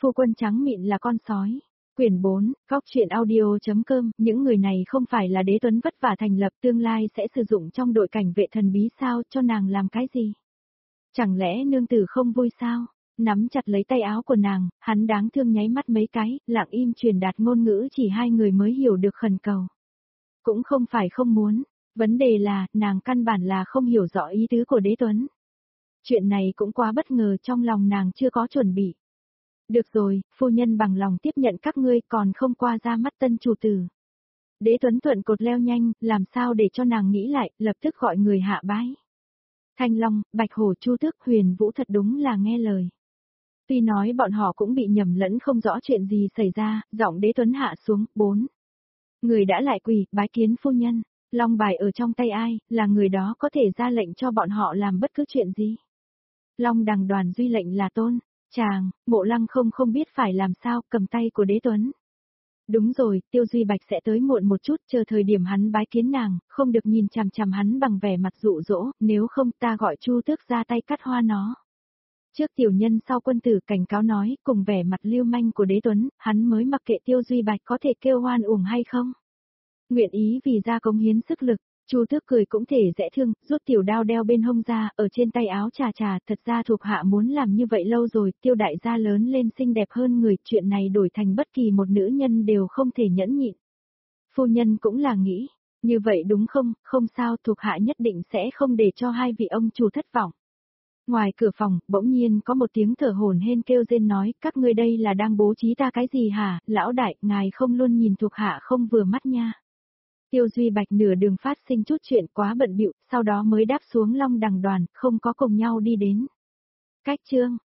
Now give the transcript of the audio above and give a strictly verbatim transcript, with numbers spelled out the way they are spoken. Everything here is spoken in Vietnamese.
Phu quân trắng mịn là con sói. Quyển bốn, góc truyện audio.com, những người này không phải là Đế Tuấn vất vả thành lập tương lai sẽ sử dụng trong đội cảnh vệ thần bí sao, cho nàng làm cái gì? Chẳng lẽ nương tử không vui sao? Nắm chặt lấy tay áo của nàng, hắn đáng thương nháy mắt mấy cái, lặng im truyền đạt ngôn ngữ chỉ hai người mới hiểu được khẩn cầu. Cũng không phải không muốn, vấn đề là, nàng căn bản là không hiểu rõ ý tứ của Đế Tuấn. Chuyện này cũng quá bất ngờ, trong lòng nàng chưa có chuẩn bị. Được rồi, phu nhân bằng lòng tiếp nhận các ngươi, còn không qua ra mắt tân chủ tử. Đế Tuấn thuận cột leo nhanh, làm sao để cho nàng nghĩ lại, lập tức gọi người hạ bái. Thanh Long, Bạch Hổ, Chu Tước, Huyền Vũ thật đúng là nghe lời. Tuy nói bọn họ cũng bị nhầm lẫn không rõ chuyện gì xảy ra, giọng Đế Tuấn hạ xuống, bốn. Người đã lại quỳ, bái kiến phu nhân, long bài ở trong tay ai, là người đó có thể ra lệnh cho bọn họ làm bất cứ chuyện gì. Long đằng đoàn duy lệnh là tôn, chàng, Mộ Lăng không không biết phải làm sao, cầm tay của Đế Tuấn. Đúng rồi, Tiêu Duy Bạch sẽ tới muộn một chút, chờ thời điểm hắn bái kiến nàng, không được nhìn chằm chằm hắn bằng vẻ mặt dụ dỗ, nếu không ta gọi Chu Tước ra tay cắt hoa nó. Trước tiểu nhân sau quân tử cảnh cáo nói, cùng vẻ mặt lưu manh của Đế Tuấn, hắn mới mặc kệ Tiêu Duy Bạch có thể kêu hoan uổng hay không. Nguyện ý vì ra cống hiến sức lực, Chu Tước cười cũng thể dễ thương, rút tiểu đao đeo bên hông ra, ở trên tay áo trà trà, thật ra thuộc hạ muốn làm như vậy lâu rồi, Tiêu đại gia lớn lên xinh đẹp hơn người, chuyện này đổi thành bất kỳ một nữ nhân đều không thể nhẫn nhịn. Phu nhân cũng là nghĩ, như vậy đúng không, không sao, thuộc hạ nhất định sẽ không để cho hai vị ông chủ thất vọng. Ngoài cửa phòng, bỗng nhiên có một tiếng thở hổn hển kêu rên nói, các ngươi đây là đang bố trí ta cái gì hả, lão đại, ngài không luôn nhìn thuộc hạ không vừa mắt nha. Tiêu Duy Bạch nửa đường phát sinh chút chuyện quá bận bịu, sau đó mới đáp xuống long đằng đoàn, không có cùng nhau đi đến. Cách chương,